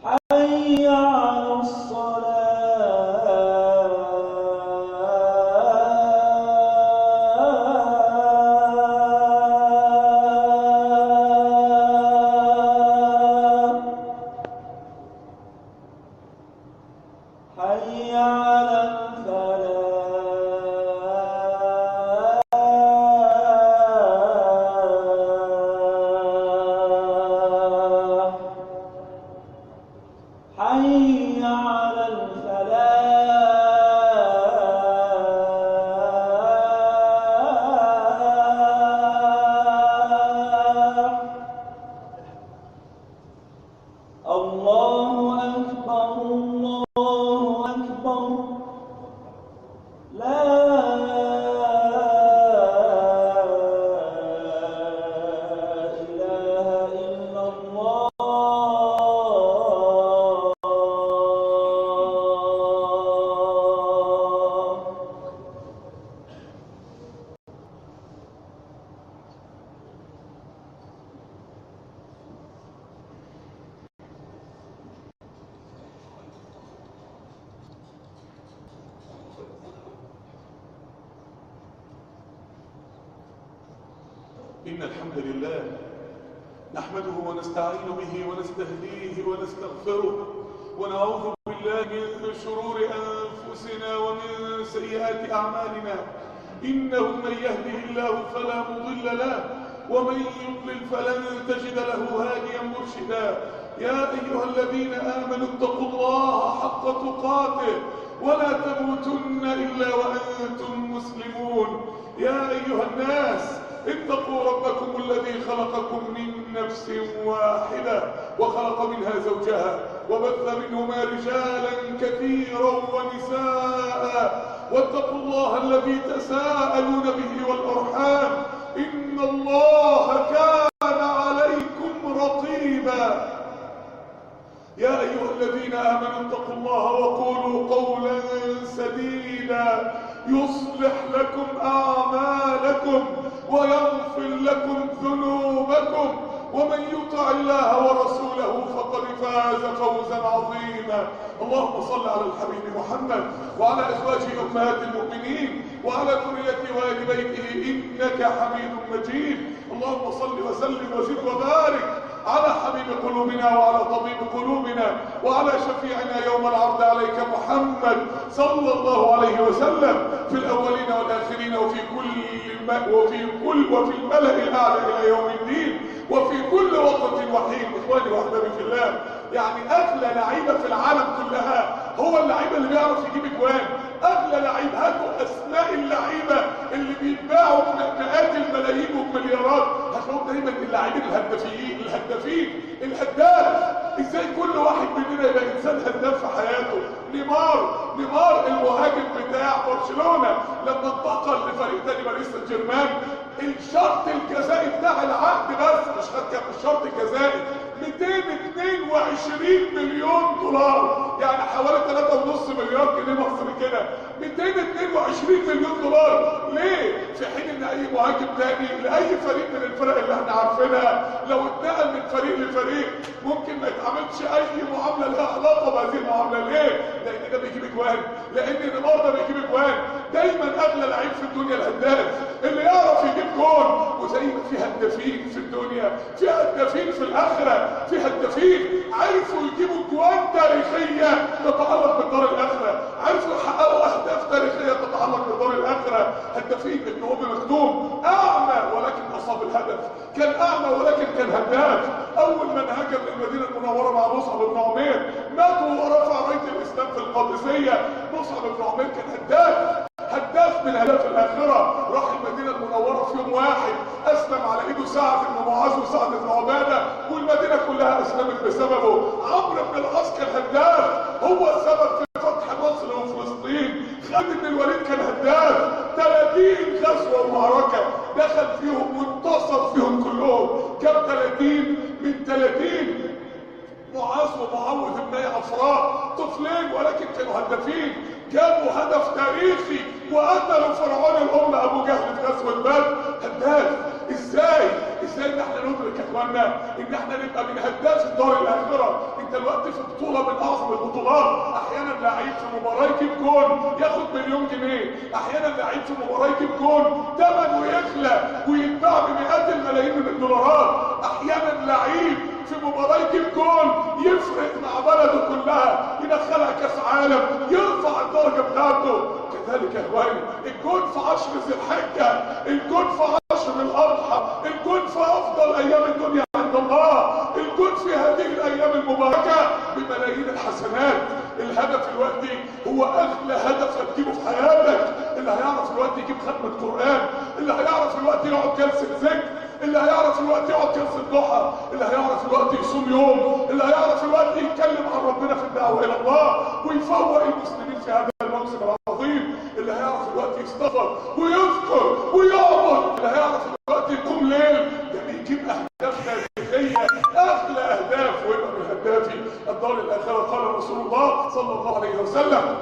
حي على الصلاة. حي على الفلاح. حي على الفلاح. الله أكبر الله أكبر. لا إله إلا الله. إن الحمد لله نحمده ونستعين به ونستهديه ونستغفره ونعوذ بالله من شرور أنفسنا ومن سيئات أعمالنا. إنه من يهده الله فلا مضل له ومن يضلل فلن تجد له هاديا مرشدا. يا أيها الذين آمنوا اتقوا الله حق تقاته ولا تموتن إلا وأنتم مسلمون. يا أيها الناس اتقوا ربكم الذي خلقكم من نفس واحدة وخلق منها زوجها وبث منهما رجالا كثيرا ونساء واتقوا الله الذي تساءلون به والأرحام إن الله كان عليكم رقيبا. يا أيها الذين آمنوا اتقوا الله وقولوا قولا سديدا يصلح لكم أعمالكم ويغفر لكم ذنوبكم ومن يطع الله ورسوله فقد فاز فوزا عظيما. اللهم صل على الحبيب محمد وعلى أزواجه أمهات المؤمنين وعلى ذريته وآل بيته إنك حميد مجيد. اللهم صل وسلم وزد وبارك على حبيب قلوبنا وعلى طبيب قلوبنا وعلى شفيعنا يوم العرض عليك محمد صلى الله عليه وسلم في الأولين والآخرين وفي الملأ الأعلى إلى يوم الدين وفي كل وقت وحين. إخواني وأحبابي في الله، يعني أغلى لعيبة في العالم كلها هو اللعيبة اللي بيعرف يجيب اجوان. أغلى لعيب، هاتوا أسماء اللعيبة اللي بيتباعوا بمئات الملايين وبمليارات، هتلاقوا دايما اللاعبين الهدافين الهداف. ازاي كل واحد مننا يبقى انسان هداف في حياته؟ نيمار المهاجم بتاع برشلونة لما انتقل لفريق تاني باريس سان جيرمان، الشرط الجزائي بتاع العقد بس مش خد كام الشرط الجزائي 222 مليون دولار، يعني حوالي 3.5 مليار جنيه مصري كده. 222 مليون دولار ليه؟ في حين ان اي مهاجم تاني لاي فريق من الفرق اللي احنا عارفينها لو اتنقل من فريق لفريق ممكن ما يتعاملش اي معامله لها علاقه بهذه المعامله. ليه؟ لان ده بيجيب اجوان، لان نيمار ده بيجيب اجوان. دايما اغلى لعيب في الدنيا الهداف اللي يعرف يجيب جون. وزي ما في هدافين في الدنيا في هدافين في الاخره، في هدافين عرفوا يجيبوا جوان تاريخيه تتعلق بالدار الاخره، عرفوا يحققوا اهداف تاريخيه تتعلق بالدار الاخره. هدافين. ابن ام مكتوم اعمى ولكن اصاب الهدف، كان اعمى ولكن كان هداف. اول من هاجر للمدينه المنوره مع مصعب بن عمير مات ورفع رايه الاسلام في القادسيه. مصعب بن عمير كان هداف من اهداف الاخره. راح المدينه المنوره في يوم واحد اسلم على ايده سعد بن معاذ وسعد بن عباده والمدينه كلها اسلمت بسببه. عمرو بن العاص كان هداف، هو السبب في فتح مصر وفلسطين. خالد بن الوليد كان هداف، 30 غزوه ومعركه دخل فيهم وانتصر فيهم كلهم. كم 30 من 30 معاذ ومعوذ بن عفراء طفلين ولكن كانوا هدافين، جابوا هدف تاريخي وقتلوا فرعون الأمة أبو جهل في غزوة بدر. هداف. ازاي ان احنا ندرك يا اخوانا ان احنا نبقى من هداف الدار الاخره. انت دلوقتي في بطوله من اعظم البطولات، احيانا لعيب في مباراه يجيب جون ياخد مليون جنيه، احيانا لعيب في مباراه يجيب جون ثمنه يغلى ويتباع بمئات الملايين من الدولارات، احيانا لعيب في مباراه يجيب جون يفرق مع بلده كلها، يدخلها كاس عالم، يرفع الدرجه بتاعته. كذلك يا اخواني الجون في 10 ذي الحجه، الجون في 10 الاضحى، الجون في افضل ايام الدنيا عند الله، الجون في هذه الايام المباركه بملايين الحسنات. الهدف الوقتي هو اغلى هدف هتجيبه في حياتك. اللي هيعرف الوقت يجيب ختمه قران، اللي هيعرف الوقت يقعد جلسه ذكر، اللي هيعرف الوقت يقعد جلسه ضحى، اللي هيعرف الوقت يصوم يوم، اللي هيعرف الوقت يتكلم عن ربنا في الدعوه الى الله ويفوق المسلمين في هذا الموسم العظيم، اللي هيعرف الوقت يستغفر ويذكر ويعبد، اللي هيعرف الوقت يقوم ليل. ده بيجيب اهداف تاريخيه، اغلى اهداف، ويبقى من هدافي الدار الاخره. قال رسول الله صلى الله عليه وسلم،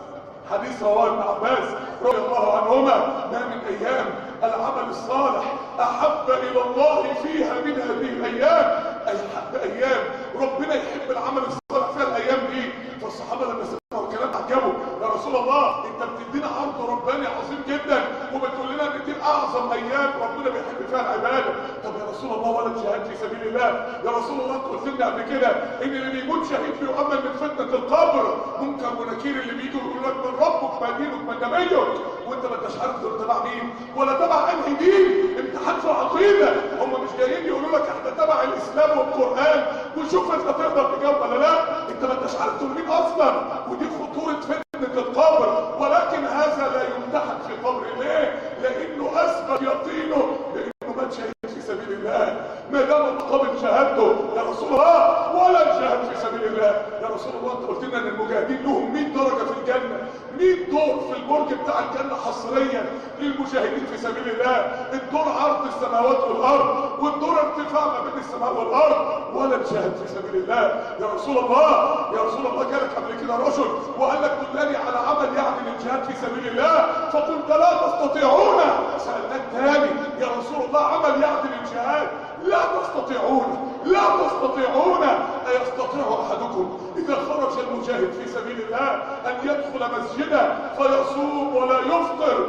حديث رواه ابن عباس رضي الله عنهما: ما من ايام العمل الصالح احب الى الله فيها من هذه الايام. اي حب ايام ربنا يحب العمل الصالح فيها الايام دي. فالصحابه لما سمعوا الكلام عجبوا: يا رسول الله انت بتدينا عرض رباني عظيم جدا وبتقول لنا ان دي اعظم ايام ربنا بيحب فيها العباده. طب يا رسول الله ولا الجهاد في سبيل الله؟ يا رسول الله انت قلت لنا قبل كده ان اللي بيموت شهيد بيؤمن من فتنه القبر، منكر ونكير اللي بيجوا يقولوا لك من ربك ما دينك ما نبيك، وانت ما انتش عارف دول تبع مين ولا تبع انهي دين. امتحان في العقيده، هم مش جايين يقولوا لك احنا تبع الاسلام والقران وشوف انت تقدر تجاوب ولا لا. انت ما انتش عارف دول مين اصلا، ودي خطوره فتنه القبر. ولكن هذا لا يمتحن في قبر. ليه؟ لانه اثبت يقينه بانه مات شهيد في سبيل الله، ما دام مقابل شهادته. يا رسول الله ولا الجهاد في سبيل الله؟ يا رسول الله انت قلت لنا ان المجاهدين لهم 100 درجه في الجنه، 100 دور في البرج بتاع الجنه حصريا للمجاهدين في سبيل الله. الدور عرض السماوات والارض، والدور ارتفاع ما بين السماء والارض، ولا الجهاد في سبيل الله. يا رسول الله، يا رسول الله جالك قبل كده رجل وقال لك دلني على عمل يعدل الجهاد في سبيل الله، فقلت لا تستطيعون. سألناك تاني: يا رسول الله عمل يعدل الجهاد؟ لا تستطيعون، لا تستطيعون. أيستطيع أحدكم إذا خرج المجاهد في سبيل الله أن يدخل مسجدا فيصوم ولا يفطر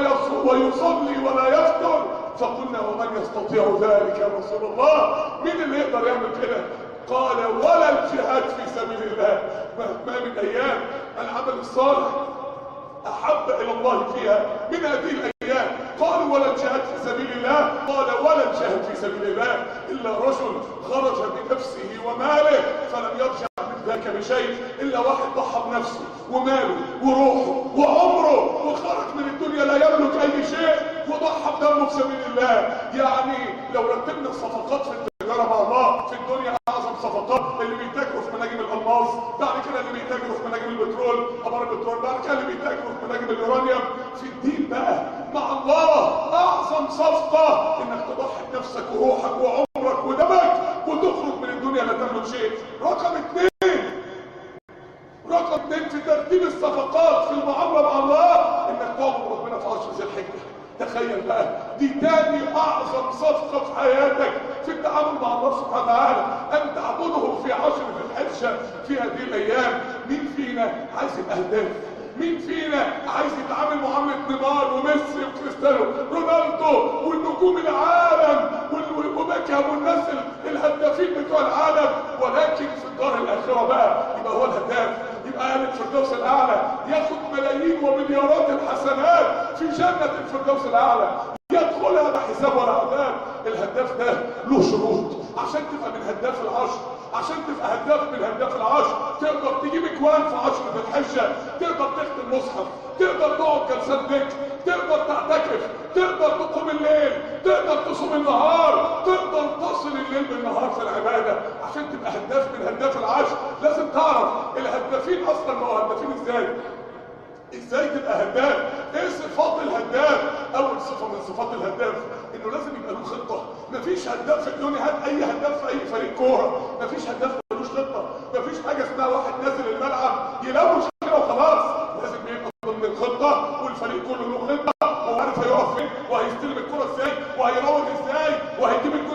ويصلي ولا يفطر؟ فقلنا: ومن يستطيع ذلك يا رسول الله؟ مين اللي يقدر يعمل كده؟ قال: ولا الجهاد في سبيل الله. ما من ايام العمل الصالح احب الى الله فيها من هذه الايام. قالوا: ولا الجهاد في سبيل الله؟ قال: ولا الجهاد في سبيل الله الا رجل خرج بنفسه وماله فلم يرجع من ذاك بشيء، الا واحد ضحى بنفسه وماله وروحه وعمره وخرج من الدنيا لا يملك اي شيء وضحى بدمه في سبيل الله. يعني لو رتبنا الصفقات في التجاره مع الله في الدنيا، اعظم صفقات اللي بيتاجروا في مناجم الالماس، بعد كده اللي بيتاجروا في مناجم البترول، ابار البترول، بعد كده اللي بيتاجروا في مناجم اليورانيوم. في الدين بقى مع الله اعظم صفقه انك تضحي بنفسك وروحك وعمرك ودمك وتخرج من الدنيا لا تملك شيء. رقم اثنين في ترتيب الصفقات في المعامله مع الله انك تعبد ربنا في 10 ذي الحجه. تخيل بقى، دي تاني اعظم صفقه في حياتك في التعامل مع الله سبحانه وتعالى، ان تعبده في 10 ذي الحجه في هذه الايام. مين فينا عايز الاهداف؟ مين فينا عايز يتعامل معامله نيمار وميسي وكريستيانو رونالدو والنجوم العالم وبيكهام والناس الهدافين بتوع العالم؟ ولكن في الدار الاخره بقى يبقى هو الهداف، يبقى اهل الفردوس الاعلى، ياخد ملايين ومليارات الحسنات في جنه الفردوس الاعلى، يدخلها بحساب ولا عذاب. الهداف ده له شروط عشان تبقى من هداف العشر، عشان تبقى هداف من هداف العشر تقدر تجيب اكوان في 10 ذي الحجه، تقدر تختم مصحف، تقدر تقعد جلسات ذكر، تقدر تعتكف، تقدر تقوم الليل، تقدر تصوم النهار، تقدر تصل الليل بالنهار في العباده. عشان تبقى هداف من هداف العشر لازم تعرف الهدافين اصلا ما هو هدافين ازاي تبقى هداف. ايه صفات الهداف؟ اول صفه من صفات الهداف انه لازم يبقى له خطه. مفيش هداف في الدنيا، هات اي هداف في اي فريق كوره، مفيش هداف ملوش خطه. مفيش حاجه اسمها واحد نازل الملعب يلوش كده وخلاص، لازم يبقى ضمن الخطه والفريق كله له خطه، وعارف هيقف فين وهيستلم الكره ازاي وهيراوغ ازاي وهيجيب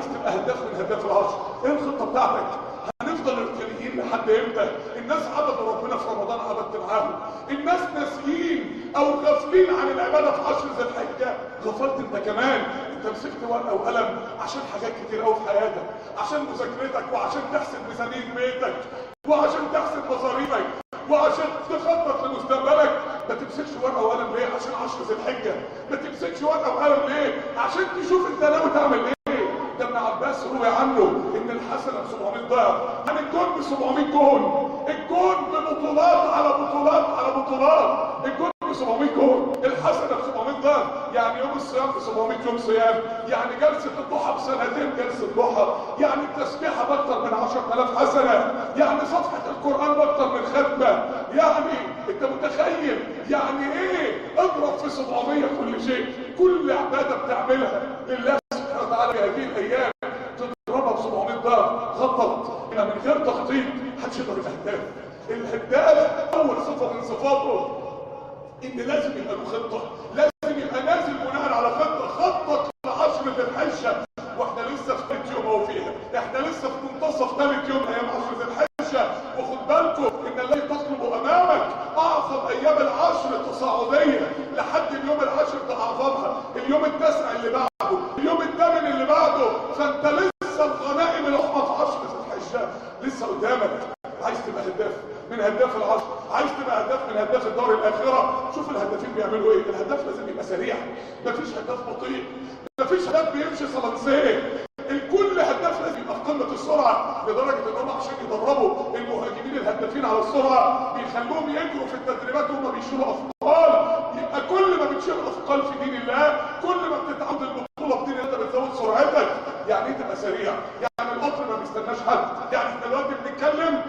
عايز تبقى هداف من هداف العشر، ايه الخطه بتاعتك؟ هنفضل ارتجاليين لحد امتى؟ الناس عبدوا ربنا في رمضان عبدت معاهم، الناس ناسيين او غافلين عن العباده في 10 ذي الحجه، غفلت انت كمان. انت مسكت ورقه وقلم عشان حاجات كتير قوي في حياتك، عشان مذاكرتك، وعشان تحسب ميزانيه بيتك، وعشان تحسب مصاريفك، وعشان تخطط لمستقبلك. ما تمسكش ورقه وقلم ليه؟ عشان 10 ذي الحجه. ما تمسكش ورقه وقلم ليه؟ عشان تشوف انت ناوي تعمل ايه. ده ابن عباس روي عنه ان الحسنه ب 700 ضعف، يعني الجون ب 700 جون، الجون ببطولات على بطولات على بطولات، الجون ب 700 جون، الحسنه ب 700 ضعف، يعني يوم الصيام ب 700 يوم صيام، يعني جلسه الضحى بسنتين جلسه ضحى، يعني التسبيحه باكثر من 10,000 حسنه، يعني صفحه القران باكثر من ختمه، يعني انت متخيل يعني ايه؟ اضرب في 700 كل شيء، كل عباده بتعملها لله سبحانه وتعالى في هذه الايام تضربها ب 700 ضعف. خطط من غير تخطيط محدش يقدر يبقى هداف. الهداف اول صفه من صفاته ان لازم يبقى له خطه، لازم يبقى نازل بناء على خطه. خطط ل10 ذي الحجه، واحنا لسه في ثالث يوم اهو فيها، احنا لسه في منتصف ثالث يوم ايام 10 ذي الحجه. وخد بالكم ان الله تطلب امامك اعظم ايام العشر تصاعديه لحد اليوم العاشر باعظمها، اليوم التاسع اللي بعده، اليوم الثامن اللي بعده. فانت لسه الغنائم العظمى في 10 ذي الحجه لسه قدامك. عايز تبقى هداف من هداف العشر، عايز تبقى هداف من هداف الدار الاخره. شوف الهدافين بيعملوا ايه. الهداف لازم يبقى سريع، مفيش هداف بطيء، مفيش هداف بيمشي صلانسيه. الكل هداف لازم يبقى في قمه السرعه، لدرجه ان هم عشان يدربوا المهاجمين الهدافين على السرعه بيخلوهم يجروا في التدريبات وهم بيشيلوا اثقال. يبقى كل ما بتشيل اثقال في دين الله، كل ما بتتعود البطوله في دين الله بتزود سرعتك. يعني ايه تبقى سريع؟ يعني القطر ما بيستناش حد. يعني احنا دلوقتي بنتكلم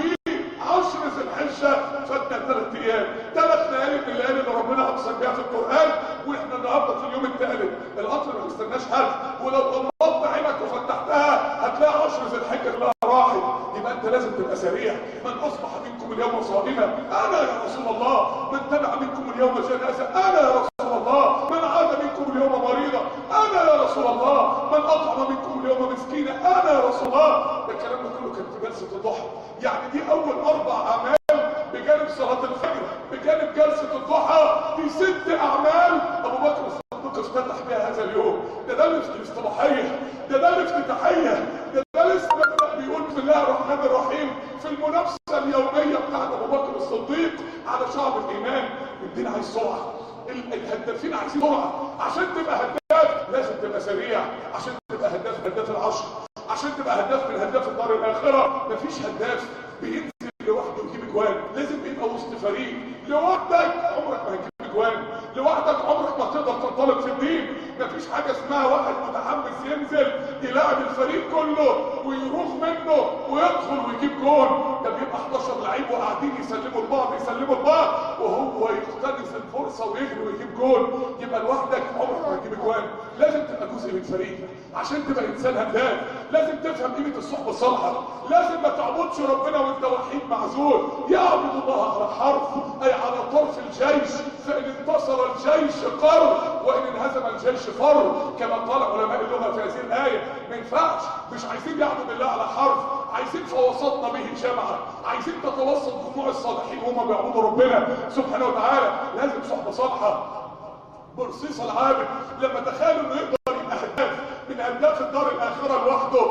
و10 ذي الحجه فاتنا 3 ايام، 3 ليالي من الليالي اللي ربنا اقسم بيها في القران، واحنا النهارده في اليوم الثالث. القطر ما بيستناش حد، ولو غمضت عينك وفتحتها هتلاقي 10 ذي الحجه كلها راحت. يبقى انت لازم تبقى سريع. من اصبح منكم اليوم صائما انا يا رسول الله، من تبع منكم اليوم جنازه انا يا رسول الله، من عاد منكم اليوم مريضا انا يا رسول الله، من اطعم منكم اليوم مسكينا انا يا رسول الله. ده الكلام ده كله كان في جلسه الضحى. يعني دي اول 4 اعمال بجانب صلاه الفجر، بجانب جلسه الضحى، دي 6 اعمال ابو بكر الصديق افتتح بها هذا اليوم. ده الاصطباحيه، ده الافتتاحيه، ده لسه بيقول بسم الله الرحمن الرحيم في المنافسه اليوميه بتاعت ابو بكر الصديق على شعب الايمان. الدين عايز سرعه، الهدافين عايزين سرعه. عشان تبقى هداف لازم تبقى سريع، عشان تبقى هداف العشر، عشان تبقى هداف من هداف الدار الاخره. مفيش هداف بينزل لوحده يجيب اجوان، لازم يبقى وسط فريق. لوحدك عمرك ما هتجيب اجوان، لوحدك عمرك ما تقدر تنطلق في الدين. مفيش حاجه اسمها واحد متحمس ينزل يلاعب الفريق كله ويروح منه ويدخل ويجيب جون. ده بيبقى 11 لعيب وقاعدين يسلموا لبعض وهو يقتنص الفرصه ويجري ويجيب جون. يبقى لوحدك عمرك ما هتجيب اجوان. لازم تبقى جزء من فريق عشان تبقى انسان هداف. لازم تفهم قيمه الصحبه الصالحه. لازم ما تعبدش ربنا وانت وحيد معزول. يعبد الله على حرف، اي على طرف الجيش، فان انتصر الجيش قر وان انهزم الجيش فر، كما قال علماء اللغه في هذه الايه. ما ينفعش، مش عايزين يعبد الله على حرف، عايزين فوسطنا به جمعه، عايزين تتوسط جموع الصالحين وهم بيعبدوا ربنا سبحانه وتعالى. لازم صحبه صالحه. برصيص العابد لما تخيلوا انه يقدر يبقى هداف من اهداف الدار الاخره لوحده،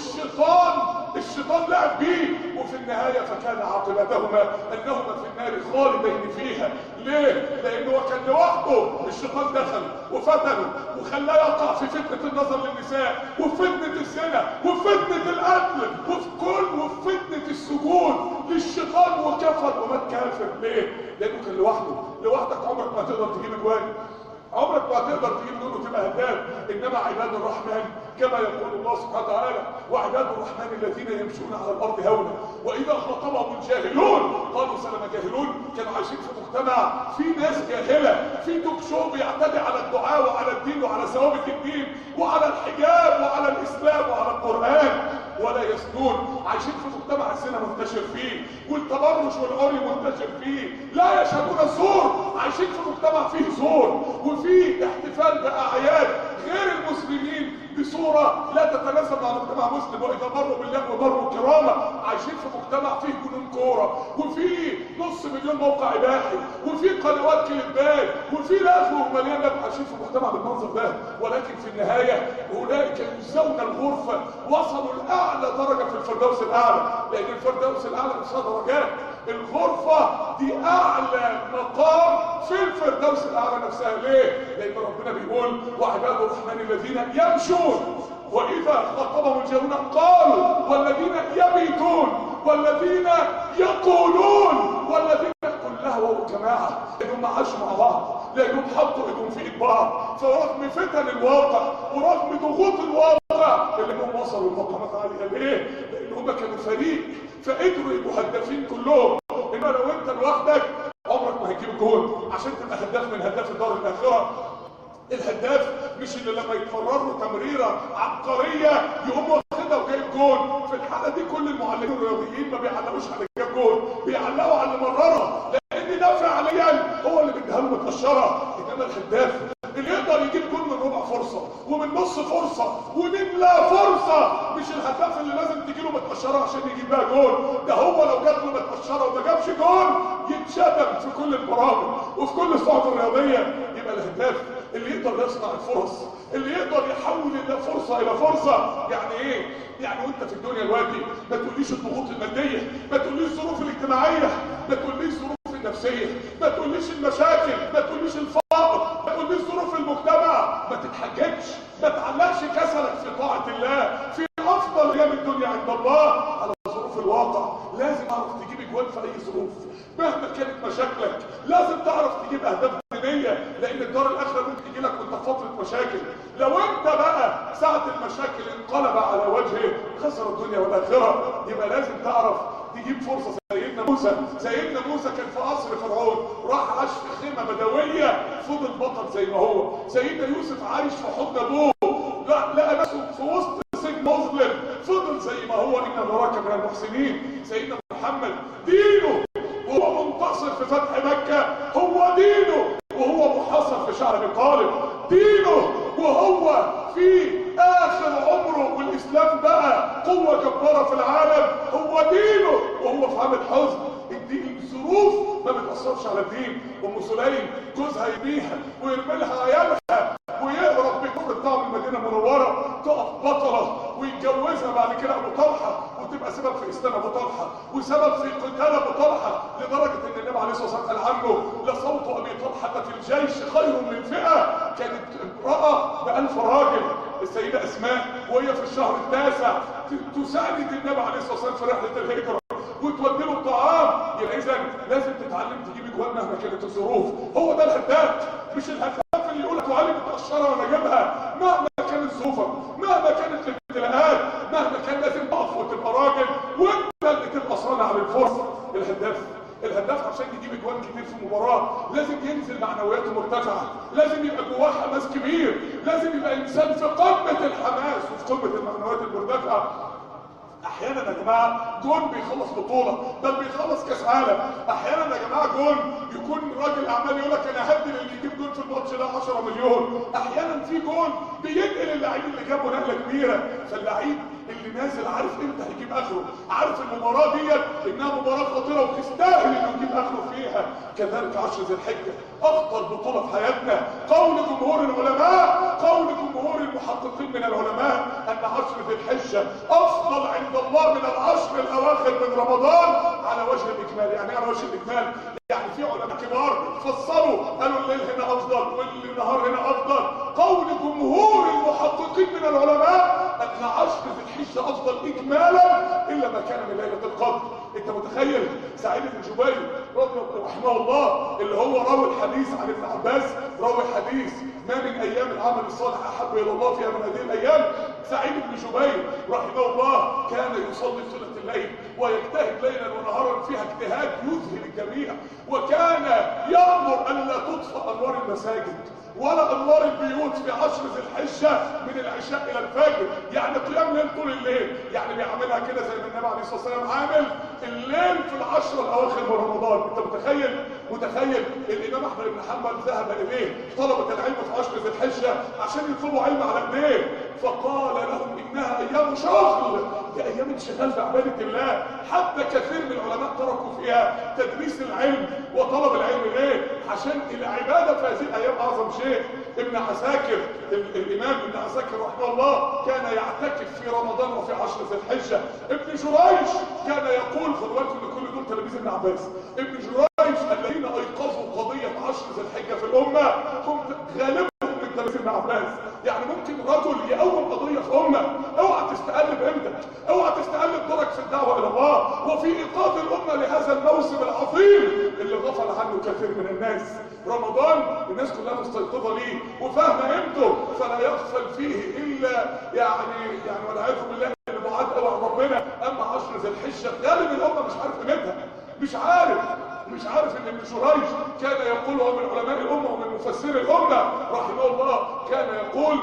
الشيطان لعب بيه، وفي النهايه فكان عاقبتهما انهما في النار خالدين فيها. ليه؟ لانه كان لوحده. الشيطان دخل وفتنه وخلاه يقع في فتنه النظر للنساء، وفي فتنه الزنا، وفي فتنه القتل، وفي فتنه السجود للشيطان، وكفر ومات كافر. ليه؟ لانه كان لوحده. لوحدك عمرك ما تقدر تجيب اجوان، عمرك ما تقدر تجيب دول وتبقى هداف. انما عباد الرحمن كما يقول الله سبحانه وتعالى وعباد الرحمن الذين يمشون على الارض هونا واذا خاطبهم الجاهلون قالوا سلام. جاهلون كانوا عايشين في مجتمع فيه ناس جاهله، في توك شو بيعتدي على الدعاء وعلى الدين وعلى ثوابت الدين وعلى الحجاب وعلى الاسلام وعلى القران ولا يسنون. عايشين في مجتمع الزنا منتشر فيه والتبرج والعري منتشر فيه، لا يشهدون الزور. عايشين في مجتمع فيه زور وفيه احتفال باعياد غير المسلمين صورة لا تتناسب مع مجتمع مسلم. واذا مروا باللغو مروا كرامة. عايشين في مجتمع فيه جنون كورة، وفيه نص مليون موقع اباحي، وفيه قنوات كليبات، وفيه لغو ومليان لغو. عايشين في مجتمع بالمنظر ده، ولكن في النهاية اولئك يجزون الغرفة، وصلوا لاعلى درجة في الفردوس الاعلى، لان الفردوس الاعلى مش درجات. الغرفة دي اعلى مقام في الفردوس الاعلى نفسها. ليه؟ لان ربنا بيقول وعباد الرحمن الذين يمشون واذا خاطبهم الجاهلون قالوا، والذين يبيتون، والذين يقولون، والذين كلها وهو جماعه، لانهم عاشوا مع بعض، لانهم حطوا ايدهم في ايد بعض. فرغم فتن الواقع ورغم ضغوط الواقع الا انهم وصلوا لمقامات عاليه. ليه؟ لان هم كانوا فريق، فقدروا يبقوا هدافين كلهم. انما لو انت لوحدك عمرك ما هتجيب جول. عشان تبقى هداف من هداف الدار الاخره، الهداف مش اللي لما يتفرر له تمريره عبقريه يقوم واخدها وجايب جول. في الحاله دي كل المعلمين الرياضيين ما بيعلقوش على جاب جول، بيعلقوا على اللي مررها، لان ده فعليا هو اللي بيديها له متقشره. انما الهداف اللي يقدر يجيب جول من ربع فرصه ومن نص فرصه ومن لا فرصه، مش الهداف اللي لازم تجي له متقشره عشان يجيب بيها جول. ده هو لو جات له متقشره وما جابش جول يتشتم في كل البرامج وفي كل الصحف الرياضيه. يبقى الهداف اللي يقدر يصنع الفرص، اللي يقدر يحول فرصه الى فرصه. يعني ايه؟ يعني وانت في الدنيا دلوقتي ما تقوليش الضغوط الماديه، ما تقوليش الظروف الاجتماعيه، ما تقوليش الظروف النفسيه، ما تقوليش المشاكل، ما تقوليش الفقر، ما تقوليش ظروف المجتمع. ما تتحججش، ما تعلقش كسلك في طاعه الله، في افضل ايام الدنيا عند الله على ظروف الواقع. لازم تعرف تجيب اجوان في اي ظروف مهما كانت مشاكلك، لازم تعرف تجيب اهداف دينيه، لان الدار الاخره ممكن تجي لك وانت في فتره مشاكل. لو انت بقى ساعه المشاكل انقلب على وجهه خسر الدنيا والاخره. يبقى لازم تعرف تجيب فرصه. سيدنا موسى كان في قصر فرعون، راح عاش في خيمه بدويه، فضل بطل زي ما هو. سيدنا يوسف عايش في حضن ابوه، لقى نفسه في وسط سجن مظلم، فضل زي ما هو. ان نراك من المحسنين. سيدنا محمد دينه وهو منتصر في فتح مكه هو دينه وهو محاصر في شعب طالب، دينه وهو في اخر عمره والاسلام بقى قوه جباره في العالم هو دينه وهو في عامل حزن. الظروف ما بتاثرش على الدين. ام سليم جوزها يبيها ويرمي لها عيالها ويهرب بالكفر بتاعه من المدينه المنوره، تقف بطله ويتجوزها بعد كده ابو طلحه، وتبقى سبب في اسلام ابو طلحه وسبب في قتال ابو طلحه، لدرجه ان النبي عليه الصلاه والسلام قال عنه لصوت ابي طلحه في الجيش خير من فئه. كانت امراه ب1000 راجل، السيده اسماء وهي في الشهر التاسع تساعد النبي عليه الصلاه والسلام في رحله الهجره وتودي له الطعام. يبقى اذا لازم تتعلم تجيب اجوان مهما كانت الظروف. هو ده الهداف، مش الهداف اللي يقول لك تعالي متقشره وانا اجيبها. مهما كانت ظروفك، مهما كانت الابتلاءات، مهما كان لازم تقف وتبقى راجل وانت اللي تبقى صانع على الفرصه. الهداف عشان يجيب اجوان كتير في مباراه لازم ينزل معنوياته مرتفعه، لازم يبقى جواه حماس كبير، لازم يبقى انسان في قمه الحماس وفي قمه المعنويات المرتفعه. احيانا يا جماعه جون بيخلص بطوله، بل بيخلص كاس عالم. احيانا يا جماعه جون يكون راجل اعمال يقول لك انا هدي اللي يجيب جون في الماتش ده 10 مليون. احيانا في جون بينقل اللعيب اللي جابه نقله كبيره، فاللعيب اللي نازل عارف امتى هيجيب اخره، عارف المباراه ديت انها مباراه خطيره وتستاهل انه يجيب اخره فيها. كذلك 10 ذي الحجه اخطر بطوله في حياتنا. قول جمهور العلماء، قول جمهور المحققين من العلماء ان 10 ذي الحجه افضل عند الله من العشر الاواخر من رمضان على وجه الاجمال. يعني ايه على وجه الاجمال؟ يعني في علماء كبار فسروا قالوا الليل هنا افضل والنهار هنا افضل. قول جمهور المحققين من العلماء ان 10 ذي الحجه افضل اجمالا الا ما كان من ليله القدر. انت متخيل سعيد بن جبير رحمه الله اللي هو راوي الحديث عن ابن عباس، راوي حديث ما من ايام العمل الصالح احب الى الله فيها من هذه الايام. سعيد بن جبير رحمه الله كان يصلي ثلث الليل ويجتهد ليلا ونهارا فيها اجتهاد يذهل الجميع، وكان يامر ان لا تطفأ انوار المساجد ولا انوار البيوت في 10 ذي الحجه من العشاء الى الفجر. يعني قيام ليل طول الليل، يعني بيعملها كده زي ما النبي عليه الصلاه والسلام عامل الليل في العشر الاواخر من رمضان. انت متخيل الامام احمد بن حنبل ذهب اليه طلبه العلم في 10 ذي الحجه عشان يطلبوا علم على ايديه. فقال لهم انها ايام شغل، دي ايام انشغال بعباده الله. حتى كثير من العلماء تركوا فيها تدريس العلم وطلب العلم. ليه؟ عشان العباده في هذه الايام اعظم شيء. ابن عساكر الامام ابن عساكر رحمه الله كان يعتكف في رمضان وفي 10 ذي الحجه. ابن جريج كان يقول، خدوا بالكم ان كل دول تلاميذ ابن عباس. ابن جريج الذين ايقظوا قضيه 10 ذي الحجه في الامه هم غالبا من تلاميذ ابن عباس. يعني ممكن رجل يقوم قضيه في امه، اوعى تستقلب قيمتك، اوعى تستقلب دورك في الدعوه الى الله وفي ايقاظ الامه لهذا الموسم العظيم اللي غفل عنه كثير من الناس. رمضان الناس كلها مستيقظه ليه وفاهمه قيمته، فلا يغفل فيه الا يعني والعياذ بالله اللي بعاد قوي عن ربنا. اما 10 ذي الحجه غالب الامه مش عارف قيمتها، مش عارف ان ابن جريج كان يقول، هو من علماء الامه ومن مفسري الامه رحمه الله، كان يقول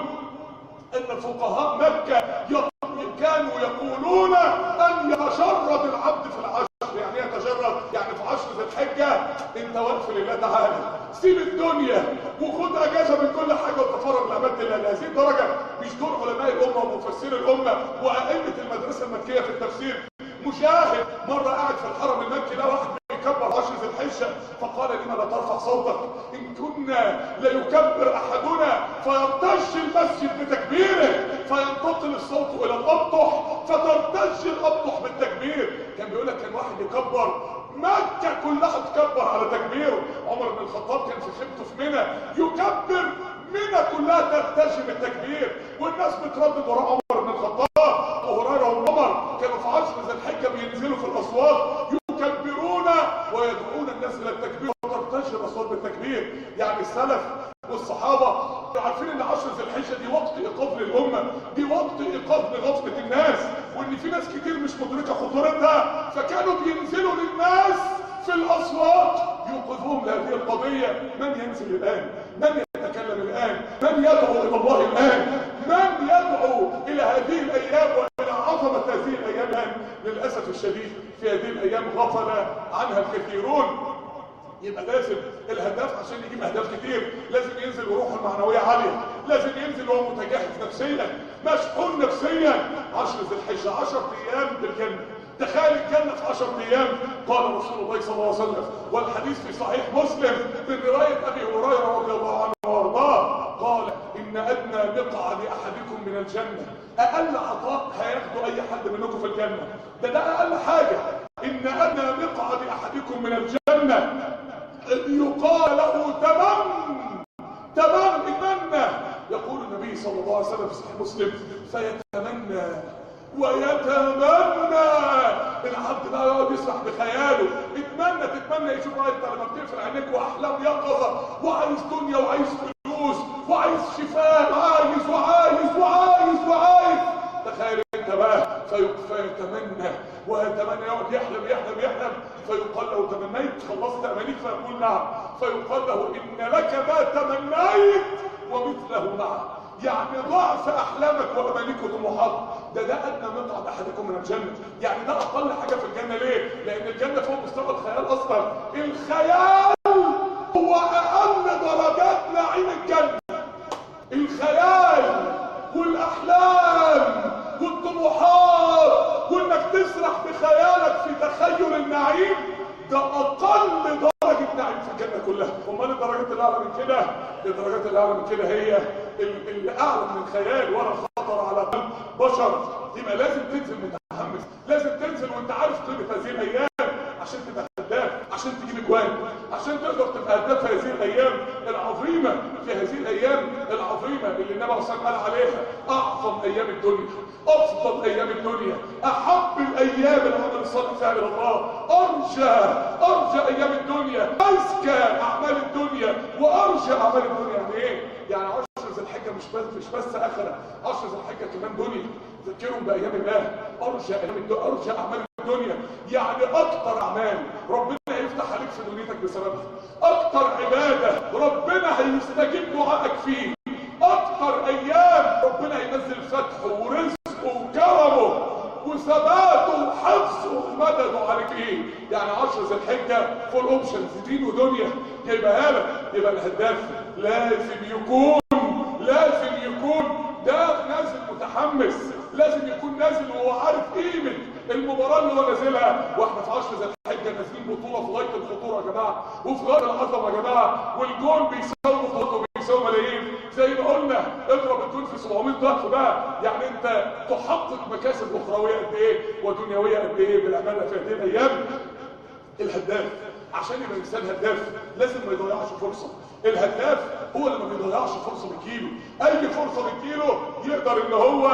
ان فقهاء مكه كانوا يقولون ان يتجرد العبد في العشر. يعني يتجرد يعني في 10 ذي الحجه انت واقف لله تعالى، سيب الدنيا وخد اجازه من كل حاجه وتفرغ لعباده الله. لهذه الدرجه مش دول علماء الامه ومفسري الامه وائمه المدرسه المكيه في التفسير. مجاهد مره قاعد في الحرم المكي لقى واحد بيكبر 10 ذي الحجه فقال لما لا ترفع صوتك ان كنا ليكبر احدنا فيرتج المسجد بتكبيره فينتقل الصوت الى الابطح فترتج الابطح بالتكبير. كان بيقول لك كان واحد يكبر مكه كلها تكبر على تكبيره. عمر بن الخطاب كان في خيمته في منى يكبر منى كلها ترتج بالتكبير والناس بتردد وراء عمر بن الخطاب. وهريره وعمر كانوا في 10 ذي الحجه بينزلوا في الاسواق يكبرون ويدعون الناس الى التكبير وترتج الاصوات بالتكبير. يعني السلف والصحابه عارفين ان 10 ذي الحجه دي وقت ايقاظ للامه، دي وقت ايقاظ لغفله الناس، وان في ناس كتير مش مدركه خطورتها، فكانوا بينزلوا للناس في الاسواق يوقظوهم لهذه القضيه. من ينزل الان؟ من يتكلم الان؟ من يدعو الى الله الان؟ من يدعو الى هذه الايام والى عظمه هذه الايام الان؟ للاسف الشديد في هذه الايام غفل عنها الكثيرون. يبقى لازم الهداف عشان يجيب اهداف كتير لازم ينزل وروحه المعنويه عاليه، لازم ينزل وهو متجهز نفسيا مشحون نفسيا. 10 ذي الحجه 10 ايام بالجنه. تخيل الجنه في 10 ايام. قال رسول الله صلى الله عليه وسلم والحديث في صحيح مسلم من روايه ابي هريره رضي الله عنه وارضاه قال ان ادنى مقعد احدكم من الجنه، اقل عطاء هياخده اي حد منكم في الجنه ده اقل حاجه. ان ادنى مقعد احدكم من الجنه يقال له تمام اتمنى. يقول النبي صلى الله عليه وسلم في صحيح مسلم فيتمنى ويتمنى. العبد بقى يقعد يسرح بخياله، تتمنى يشوف انت لما بتقفل عينيك واحلام يقظه وعايز دنيا وعايز فلوس وعايز شفاء وعايز. تخيل انت بقى فيتمنى ويتمنى، يقعد يحلم فيقال له تمنيت؟ خلصت امانيك؟ فيقول نعم. فيقال له ان لك ما تمنيت ومثله معه، يعني ضعف احلامك وامانيك وطموحاتك. ده ادنى مقعد احدكم من الجنه. يعني ده اقل حاجه في الجنه. ليه؟ لان الجنه فوق مستوى الخيال اصلا. الخيال هو اقل درجات نعيم الجنه. الخيال والاحلام والطموحات وانك تسرح بخيالك في تخيل النعيم ده اقل درجه نعيم في الجنه كلها. امال الدرجات اللي اعلى من كده؟ الدرجات اللي اعلى من كده هي اللي اعلى من الخيال ولا خطر على قلب بشر. يبقى لازم تنزل متحمس، لازم تنزل وانت عارف قيمه هذه الايام عشان تبقى هداف، عشان تجيب اجوان، عشان تقدر تبقى هداف في هذه الايام العظيمه. في هذه الايام العظيمه اللي النبي صلى الله عليه وسلم قال عليها اعظم ايام الدنيا، افضل ايام الدنيا، احب الايام العمل الصالح فيها الى الله، ارجى ايام الدنيا، ازكى اعمال الدنيا وارجى اعمال الدنيا. يعني ايه؟ يعني 10 ذي الحجه مش بس اخره، 10 ذي الحجه كمان دنيا. ذكرهم بايام الله، ارجى اعمال الدنيا. يعني اكتر اعمال ربنا هيفتح عليك في دنيتك بسببها، اكتر عباده ربنا هيستجيب دعائك فيه، اكتر ايام ربنا هينزل فتحه ورزقه وكرمه وثباته وحفظه ومدده عليك فيه. يعني 10 ذي الحجه فول اوبشنز، دين ودنيا جايبها لك. يبقى الهداف لازم يكون ده نازل متحمس، لازم يكون نازل وهو عارف قيمه المباراه اللي هو نازلها. واحنا في 10 ذي الحجه نازلين بطوله في غايه الخطوره يا جماعه وفي غايه العظمه يا جماعه، والجون بيساوي بطولته وبيساوي ملايين. زي ما قلنا اضرب الجون في 700 ضعف بقى، يعني انت تحقق مكاسب اخرويه قد ايه ودنيويه قد ايه بالعماله في هذه الايام. الهداف عشان يبقى انسان هداف لازم ما يضيعش فرصه. الهداف هو اللي ما بيضيعش فرصه بتجيله، اي فرصه بتجيله يقدر ان هو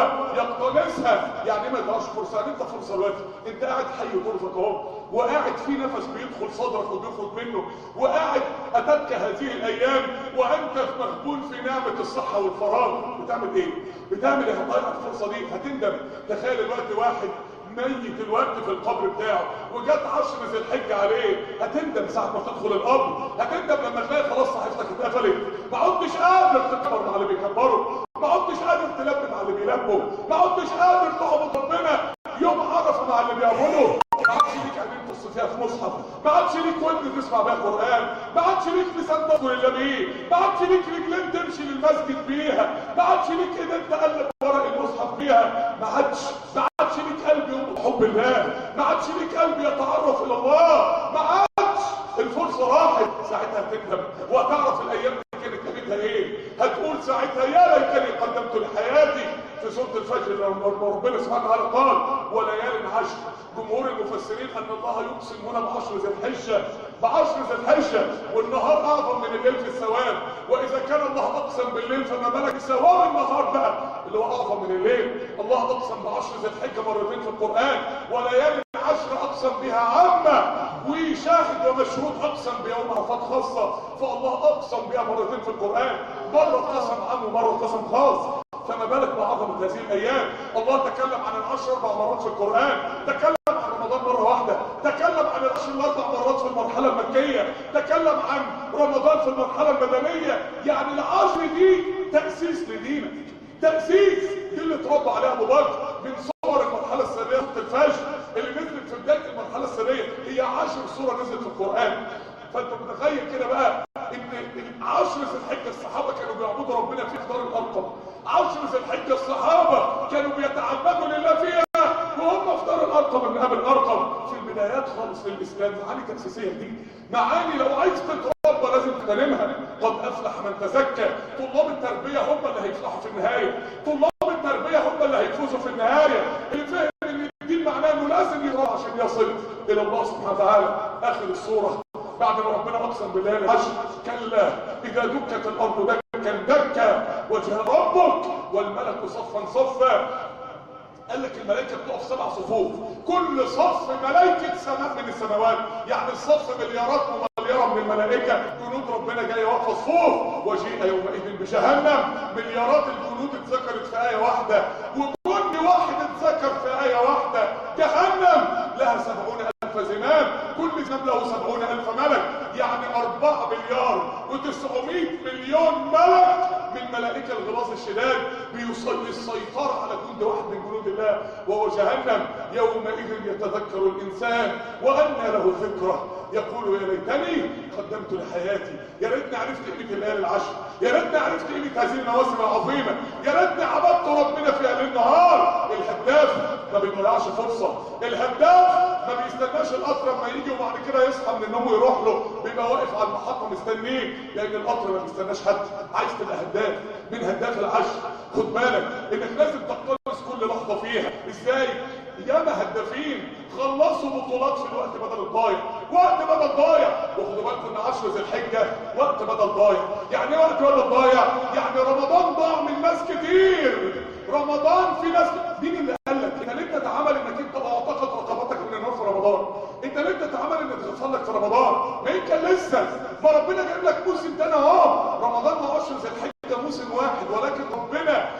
يقتنصها. يعني ما يضيعش فرصه، يعني انت فرصه دلوقتي انت قاعد حي طرفك اهو، وقاعد في نفس بيدخل صدرك وبيخرج منه، وقاعد اتتك هذه الايام وانت مغبون في نعمه الصحه والفراغ، بتعمل ايه؟ بتعمل ايه؟ هتضيع الفرصه دي، هتندم. تخيل الوقت واحد ميت الوقت في القبر بتاعه وجت 10 ذي الحجه عليه، هتندم ساعه ما تدخل القبر، هتندم لما تلاقي خلاص صحيفتك اتقفلت، ما عدتش قادر تكبر مع اللي بيكبروا، ما عدتش قادر تلبي مع اللي بيلبوا، ما عدتش قادر تعبد ربنا يوم عرفه مع اللي بيعبدوا، ما عادش ليك عينين تبص فيها في مصحف، ما عادش ليك ودن تسمع بيها قران، ما عادش ليك لسان تذكر الا بيه، ما عادش ليك رجلين تمشي للمسجد بيها، ما عادش ليك ايدين تقلب ورق المصحف بيها، ما عادش ليك قلب يطلب حب الله، ما عادش ليك قلب يتعرف الى الله، ما عادش، الفرصه راحت. ساعتها هتندم وهتعرف الايام دي كانت قيمتها ايه، هتقول ساعتها يا ليتني قدمت لحياتي. في سوره الفجر لما ربنا سبحانه وتعالى قال وليال عشر، جمهور المفسرين ان الله يقسم هنا ب10 ذي الحجه، ب10 ذي الحجه، والنهار اعظم من الليل في الثواب، واذا كان الله اقسم بالليل فما بالك ثواب النهار بقى اللي هو اعظم من الليل. الله اقسم ب10 ذي الحجه مرتين في القران، وليال عشر اقسم بها عامه، وشاهد ومشهود اقسم بيوم عرفات خاصه، فالله اقسم بها مرتين في القران، مره قسم عام ومره قسم خاص. فما بالك بعظمه هذه الايام. الله تكلم عن العشر 4 مرات في القران، تكلم عن رمضان مره واحده، تكلم عن العشر 4 مرات في المرحله المكيه، تكلم عن رمضان في المرحله المدنيه. يعني العشر دي تاسيس لدينك، تاسيس دي اللي اتربى عليها ابو بكر من صور المرحله السريه. سوره الفجر اللي نزلت في بدايه المرحله السريه هي 10 سوره نزلت في القران. فانت متخيل كده بقى ان 10 ذي الحجه الصحابه كانوا بيعبدوا ربنا في دار الارقم، 10 ذي الحجه الصحابه كانوا بيتعبدوا لله فيها وهم في دار الارقم من قبل الارقم. في البدايات خالص في الاسلام معاني تاسيسيه دي، معاني لو عايز تتربى لازم تغتنمها. قد افلح من تزكى، طلاب التربيه هم اللي هيفلحوا في النهايه، طلاب التربيه هم اللي هيفوزوا في النهايه. اللي فهم ان الدين معناه انه لازم يتربى عشان يصل الى الله سبحانه وتعالى. اخر السوره بعد ما ربنا اقسم بالله العشر، كلا اذا دكت الارض دكا دكا وجاء ربك والملك صفا صفا. قال لك الملائكه بتقف 7 صفوف، كل صف ملائكه سماء من السماوات، يعني الصف مليارات ومليار من الملائكه، جنود ربنا جايه واقفه صفوف. وجيء يومئذ بجهنم، مليارات الجنود اتذكرت في ايه واحده، وكل واحد اتذكر في ايه واحده. جهنم لها 70,000 زمام، كل زمام له 70,000 ملك، يعني 4 مليار و900 مليون ملك من ملائكه الغلاظ الشداد بيصلي السيطره على جند واحد من جنود الله وهو جهنم. يومئذ يتذكر الانسان وانى له الذكرى، يقول يا ليتني قدمت لحياتي، يا ريتني عرفت قيمه الليالي العشر، يا ريتني عرفت قيمه هذه المواسم العظيمه، يا ريتني عبدت ربنا في ليل النهار. الهداف ما بيضيعش فرصه، الهداف ما بيستناش القطر لما يجي وبعد كده يصحى من النوم ويروح له، بيبقى واقف على المحطه مستنيه، لان القطر ما بيستناش حد. عايز تبقى هداف من هداف العشر، خد بالك انك لازم تقتنص كل لحظه فيها. ازاي؟ ياما هدافين خلصوا بطولات في الوقت بدل الضايع، وقت بدل ضايع. وخدوا بالكم ان 10 ذي الحجه وقت بدل ضايع. يعني ايه وقت بدل ضايع؟ يعني رمضان ضاع من ناس كتير، رمضان في ناس. مين اللي قال لك؟ انت ليه تتعامل انك انت اعتقد رقبتك من النار في رمضان؟ انت ليه تتعامل انك تغفر لك في رمضان؟ ما يمكن لسه، ما ربنا جايب لك موسم تاني اهو. رمضان ما 10 ذي الحجه موسم واحد، ولكن ربنا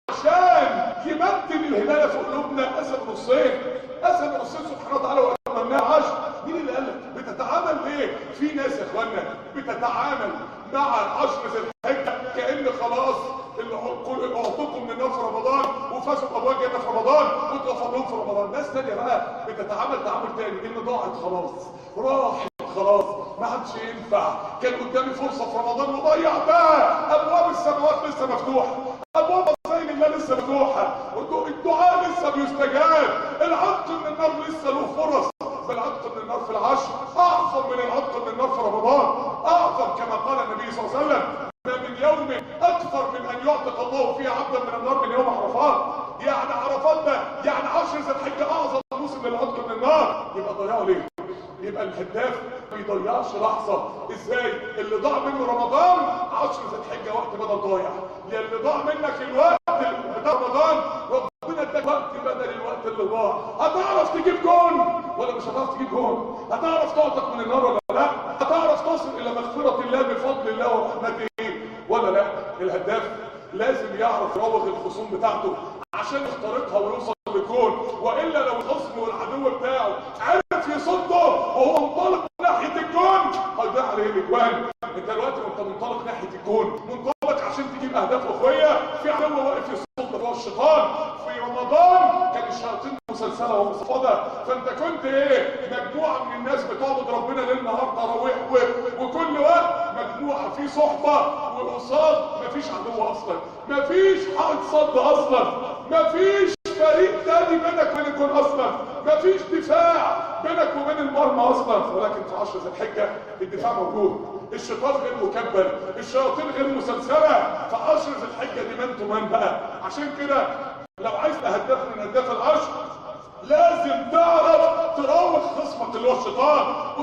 عشان يمدد الهدايه في قلوبنا قسم نصين، قسم نصين سبحانه وتعالى وقسمناها 10. مين اللي قال لك؟ بتتعامل ليه؟ في ناس يا اخوانا بتتعامل مع 10 ذي الحجه كأن خلاص اعطوكم من النار في رمضان وفازوا بابواب جنه في رمضان واتغفر لهم في رمضان. ناس ثانيه بقى بتتعامل تعامل تاني، ان ضاعت خلاص، راحت خلاص، ما عادش ينفع، كان قدامي فرصه في رمضان وضيعتها. ابواب السماوات لسه مفتوحه، ابواب خزائن الله لسه مفتوحه، الدعاء لسه بيستجاب، العتق من النار لسه له فرص. العتق من النار في العشر اعظم من العتق من النار في رمضان، اعظم كما قال النبي صلى الله عليه وسلم: ما من يوم اكثر من ان يعتق الله فيه عبدا من النار من يوم عرفات. يعني عرفات ده يعني 10 ذي الحجه اعظم موسم للعتق من النار. يبقى ضيعوا ليه؟ يبقى الهداف ما بيضيعش لحظه. ازاي؟ اللي ضاع منه رمضان 10 ذي الحجه وقت بدل ضايع. يا اللي ضاع منك الوقت بتاع رمضان ربنا اداك وقت بدل الوقت اللي ضاع. هتعرف تجيب جون ولا مش هتعرف تجيب جون؟ هتعرف تعتق من النار ولا لا؟ هتعرف تصل الى مغفره الله بفضل الله ورحمته ولا لا؟ الهداف لازم يعرف يروغ الخصوم بتاعته عشان يخترقها ويوصل للجون، والا لو الخصم والعدو بتاعه عرف يصده وهو منطلق ناحيه الجون هيضيع عليه الاجوان. انت دلوقتي وانت منطلق ناحيه الجون منطلق عشان تجيب اهداف اخويه، في عدو واقف يصد هو الشيطان. في رمضان كان الشياطين مسلسله ومصفده، فانت كنت ايه؟ مجموعه من الناس بتعبد ربنا ليل نهار تراويح وكل وقت مجموعه في صحبه، وقصاد مفيش عدو اصلا، مفيش حائط صد اصلا، مفيش فريق تاني بينك وبين الجون اصلا، مفيش دفاع بينك وبين المرمى اصلا. ولكن في 10 ذي الحجه الدفاع موجود، الشيطان غير مكبل، الشياطين غير مسلسله. في 10 ذي الحجه دي مان تو مان بقى. عشان كده لو عايز هداف من اهداف العشر لازم تعرف تراوغ خصمك اللي هو الشيطان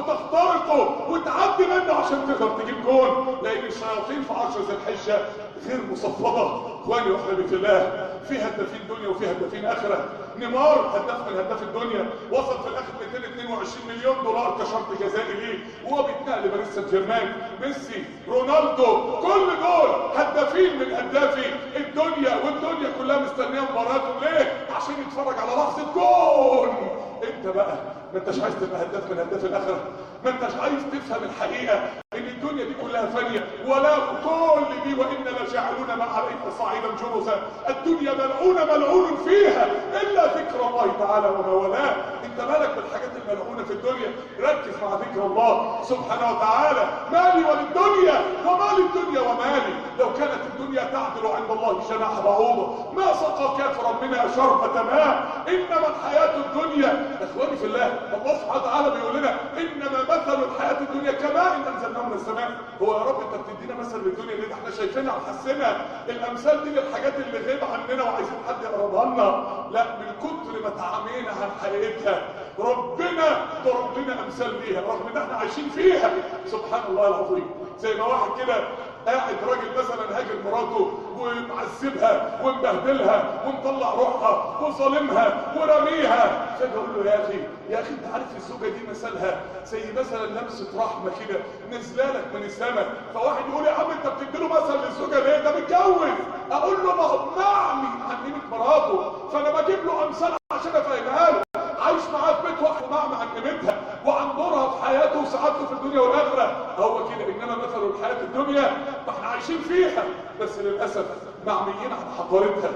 وتخترقه وتعدي منه عشان تقدر تجيب جون، لان الشياطين في 10 ذي الحجه غير مصفده. اخواني واحبابي في الله، في هدافين دنيا وفي هدافين اخره. نيمار هداف من هداف الدنيا، وصل في الاخر 222 مليون دولار كشرط جزائي ليه وهو بيتنقل لباريس سان جيرمان. ميسي، رونالدو، كل دول هدافين من هدافي الدنيا، والدنيا كلها مستنيه مباراتهم ليه؟ عشان يتفرج على لحظه جون. انت بقى ما انتش عايز تبقى هداف من هداف الاخره؟ ما انتش عايز تفهم الحقيقه ان الدنيا دي كلها فانيه ولا كل دي وانا لجاعلون ما عليك صعيدا جرزا. الدنيا ملعون فيها الا ذكر الله تعالى وما والاه. انت مالك بالحاجات الملعونه في الدنيا؟ ركز مع ذكر الله سبحانه وتعالى. مالي وللدنيا وما للدنيا ومالي. لو كانت الدنيا تعدل عند الله جناح بعوضه ما سقى كافرا منها شربة ماء. انما الحياه الدنيا اخواني في الله، الله سبحانه وتعالى بيقول لنا انما مثل الحياه الدنيا كماء انزلناه من السماء. هو يا رب انت بتدينا مثل للدنيا اللي احنا شايفينها وحاسينها؟ الامثال دي للحاجات اللي غيب عننا وعايزين حد يقربها لنا. لا، من كتر ما تعامينا عن حقيقتها ربنا ضرب لنا امثال ليها رغم ان احنا عايشين فيها. سبحان الله العظيم. زي ما واحد كده قاعد راجل مثلا هاجر مراته ومعذبها ومبهدلها ومطلع روحها وظالمها ورميها، فجاه اقول له يا اخي انت عارف الزوجه دي مثلها زي مثلا لمسه رحمه كده نزلالك من السماء. فواحد يقول يا عم انت بتديله مثل للزوجه ليه؟ ده متجوز. اقول له ما هو معمي عن قيمه مراته، فانا بجيب له امثال عشان افهمها له. عايش معاه في بيت واحد ومعمي عن قيمتها وعن دورها في حياته وسعادته في الدنيا والاخره. هو كده انما مثل الحياه الدنيا ما احنا عايشين فيها، بس للاسف معميين عن حضارتها،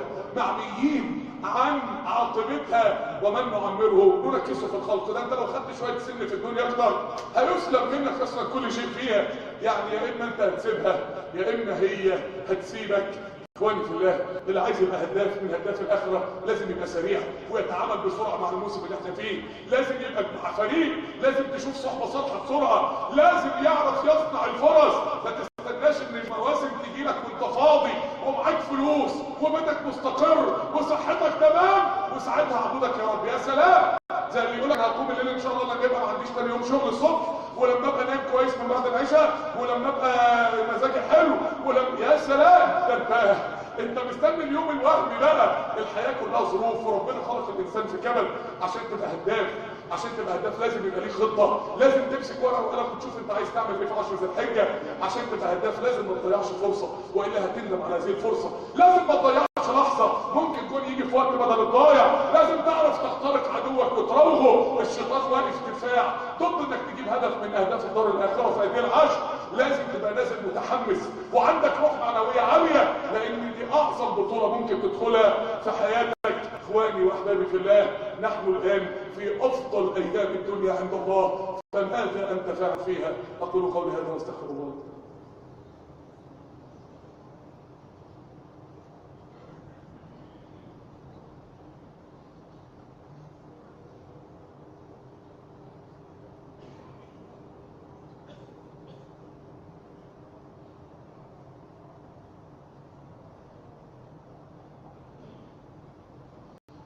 معميين عن عاقبتها. ومن نعمره نركزه في الخلق. ده انت لو خدت شويه سن في الدنيا اكتر هيسلب منك اصلا كل شيء فيها. يعني يا اما انت هتسيبها يا اما هي هتسيبك. اخواني في الله، اللي عايز يبقى هداف من هداف الاخره لازم يبقى سريع ويتعامل بسرعه مع الموسم اللي احنا فيه. لازم يبقى مع فريق، لازم تشوف صحبه صالحه بسرعه، لازم يعرف يصنع الفرص. ما تستناش ان المواسم تيجي لك وانت فاضي ومعاك فلوس وبيتك مستقر وصحتك تمام وساعتها عبودك يا رب. يا سلام، زي اللي يقول لك هقوم الليل ان شاء الله انا جايبها ما عنديش تاني يوم شغل الصبح، ولما ابقى نايم كويس من بعد العشاء، ولما ابقى مزاجي حلو، يا سلام. ده انت مستني اليوم الوهمي بقى. الحياه كلها ظروف وربنا خلق الانسان في كبد. عشان تبقى هداف، عشان تبقى هداف لازم يبقى ليك خطه، لازم تمسك ورقه وقلم وتشوف انت عايز تعمل ايه في 10 ذي الحجه. عشان تبقى هداف لازم ما تضيعش فرصه والا هتندم على هذه الفرصه. لازم ما تضيعش لحظه ممكن يكون يجي في وقت بدل الضايع. لازم تعرف تخترق عدوك وتراوغه. الشيطان واقف دفاع ضد انك تجيب هدف من اهداف الدار الاخره في هذه العشر. لازم تبقى نازل متحمس وعندك روح معنويه عاليه، لان دي اعظم بطوله ممكن تدخلها في حياتك. اخواني واحبابي في الله، نحن الان في افضل ايام الدنيا عند الله، فماذا انت فاعل فيها؟ اقول قولي هذا واستغفر الله.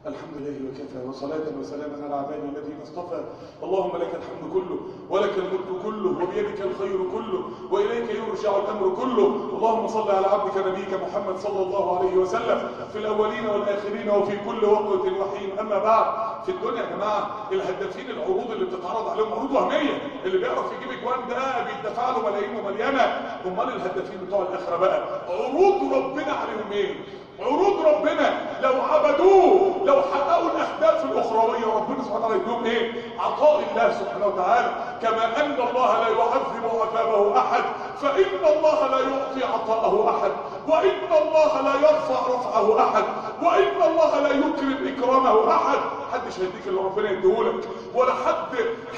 الحمد لله وكفى وصلاة وسلاما على عباده الذين اصطفى. اللهم لك الحمد كله ولك الملك كله وبيدك الخير كله وإليك يرجع الأمر كله. اللهم صل على عبدك نبيك محمد صلى الله عليه وسلم في الأولين والآخرين وفي كل وقت وحين. أما بعد، في الدنيا يا جماعة الهدافين العروض اللي بتتعرض عليهم عروض وهمية، اللي بيعرف يجيب اجوان ده بيدفع له ملايين ومليانة. امال الهدافين بتوع الآخرة بقى عروض ربنا عليهم ايه؟ عروض ربنا لو عبدوه، لو حققوا الاهداف الاخرويه، ربنا سبحانه وتعالى يديهم ايه؟ عطاء الله سبحانه وتعالى. كما ان الله لا يعذب عذابه احد، فان الله لا يعطي عطاءه احد، وان الله لا يرفع رفعه احد، وان الله لا يكرم اكرامه احد. محدش هيديك اللي ربنا يديهولك، ولا حد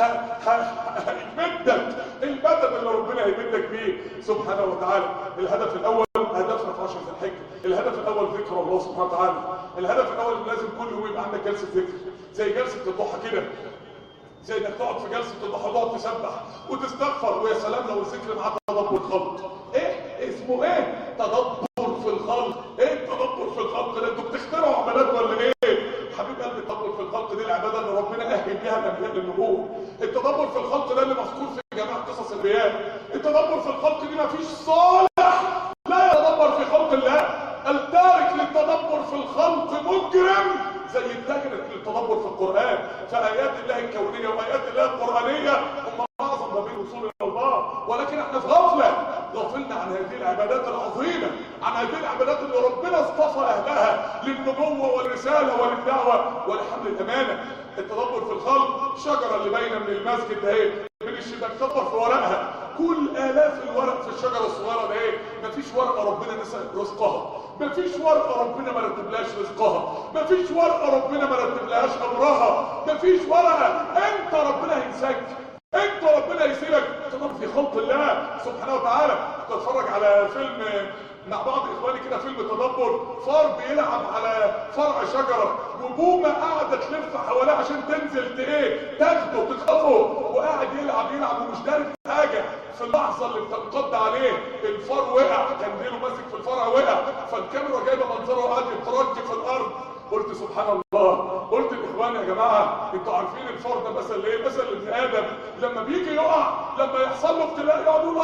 هيمدك المدد اللي ربنا هيمدك بيه سبحانه وتعالى. الهدف الاول هدفنا في 10 ذي الحجه، الهدف الاول ذكر الله سبحانه وتعالى. الهدف الاول لازم كل يوم يبقى عندك جلسه ذكر، زي جلسه الضحى كده، زي انك تقعد في جلسه الضحى تقعد تسبح وتستغفر. ويا سلام لو الذكر معاه تدبر الخلق. ايه اسمه ايه؟ تدبر في الخلق. ايه التدبر في الخلق ده؟ انتوا بتخترعوا عبادات ولا ايه؟ حبيب قلبي، التدبر في الخلق دي العباده اللي ربنا اهل بيها الانبياء للنبوه. التدبر في الخلق ده اللي مذكور في جميع قصص الانبياء. التدبر في الخلق دي مفيش صالح لا يتدبر في خلق الله. التارك للتدبر في الخلق مجرم زي التاجر للتدبر في القرآن. فآيات الله الكونية وآيات الله القرآنية هم أعظم ما بين الوصول إلى الله، ولكن احنا في غفلنا عن هذه العبادات العظيمة، عن هذه العبادات اللي ربنا اصطفى أهلها للنبوة والرسالة وللدعوة ولحمل الأمانة. التدبر في الخلق، شجرة اللي باينة من المسجد ده ايه؟ من الشباك، تدبر في ورقها. كل آلاف الورق في الشجرة الصغيرة ده ايه؟ مفيش ورقة ربنا نسى رزقها، مفيش ورقة ربنا ما رتبلهاش رزقها، مفيش ورقة ربنا ما رتبلهاش أمرها، مفيش ورقة. انت ربنا هينساك، انت ربنا يسيبك. تدبر في خلق الله سبحانه وتعالى. كنت اتفرج على فيلم مع بعض اخواني كده، فيلم تدبر، فار بيلعب على فرع شجره وبومه قاعده تلف حواليه عشان تنزل ايه تاخده تخطفه، وقاعد يلعب ومش دارك حاجه. في اللحظه اللي بتنقض عليه الفار وقع، كان ديله ماسك في الفرع وقع، فالكاميرا جايبه منظره وقاعد يترج في الارض. قلت سبحان الله، قلت لاخواني يا جماعه انتوا عارفين الفار ده مثل ايه؟ مثل ابن ادم لما بيجي يقع، لما يحصل له ابتلاء يقعد يقول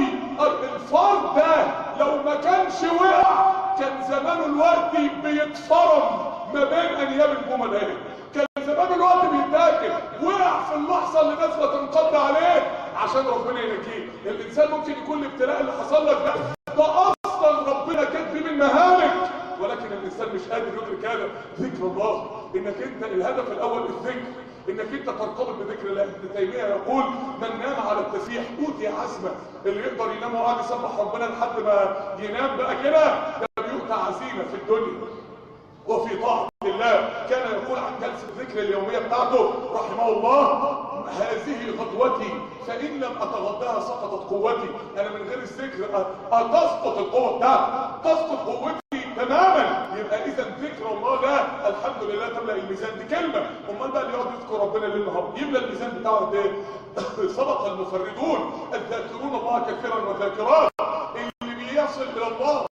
الفار ده لو ما كانش وقع كان زمانه الوقت بيتفرم ما بين انياب البومه ده، كان زمانه الوقت بيتاكل. وقع في اللحظه اللي نازله تنقض عليه عشان ربنا ينجيه. الانسان ممكن يكون الابتلاء اللي حصل لك ده اصلا ربنا كاتب من مهالك، ولكن الانسان مش قادر يدرك هذا. ذكر الله، انك انت الهدف الاول الذكر، انك انت ترتبط بذكر الله. ابن تيميه يقول من نام على التسبيح اوتي عزمه. اللي يقدر ينام وقاعد يسبح ربنا لحد ما ينام بقى كده ده بيؤتى عزيمه في الدنيا وفي طاعه الله. كان يقول عن جلسه الذكر اليوميه بتاعته رحمه الله: هذه غدوتي فان لم اتغداها سقطت قوتي. انا من غير الذكر تسقط القوه بتاعتي، تسقط قوتي تماما. يبقى اذا ذكر الله ده الحمد لله تملا الميزان. دي كلمه. امال بقى اللي يقعد يذكر ربنا ليل نهار يملا الميزان بتاعه قد ايه؟ سبق المفردون الذاكرون الله كثيرا وذاكرات. اللي بيصل الى الله